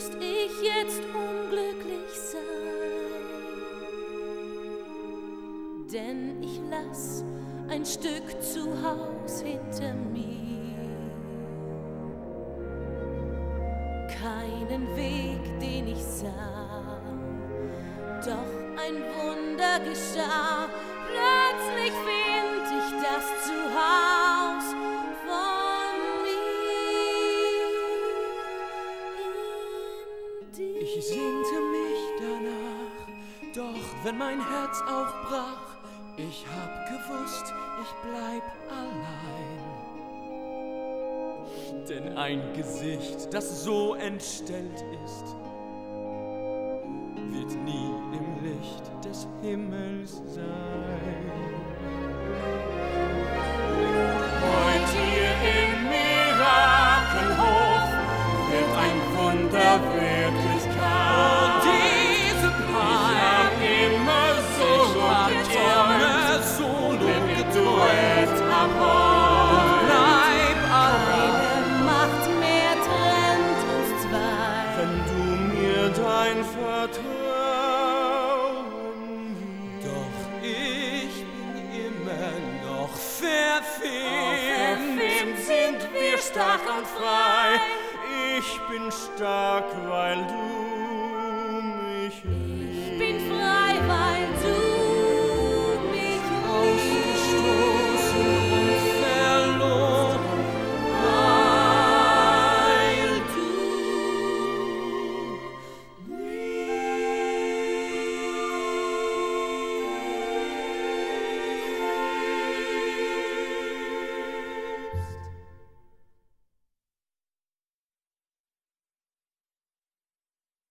müsst ich jetzt unglücklich sein. Denn ich lass ein Stück zu Haus hinter mir. Keinen Weg, den ich sah, doch ein Wunder geschah. Plötzlich find ich das Zuhaus von mir in dir. Ich sehnte mich danach, doch wenn mein Herz auch brach, ich hab gewusst, ich bleib allein. Denn ein Gesicht, das so entstellt ist, wird nie im Licht des Himmels sein. Heute hier im Mirakelhof wird ein Wunder Wirklichkeit. Diese Pein, immer solo geträumt am Hof. Bleib allein. Keine Macht mehr trennt uns zwei. Wenn du mir dein Vertrauen gibst. Doch ich bin immer noch verfemmt, sind wir stark und frei. Ich bin stark, weil du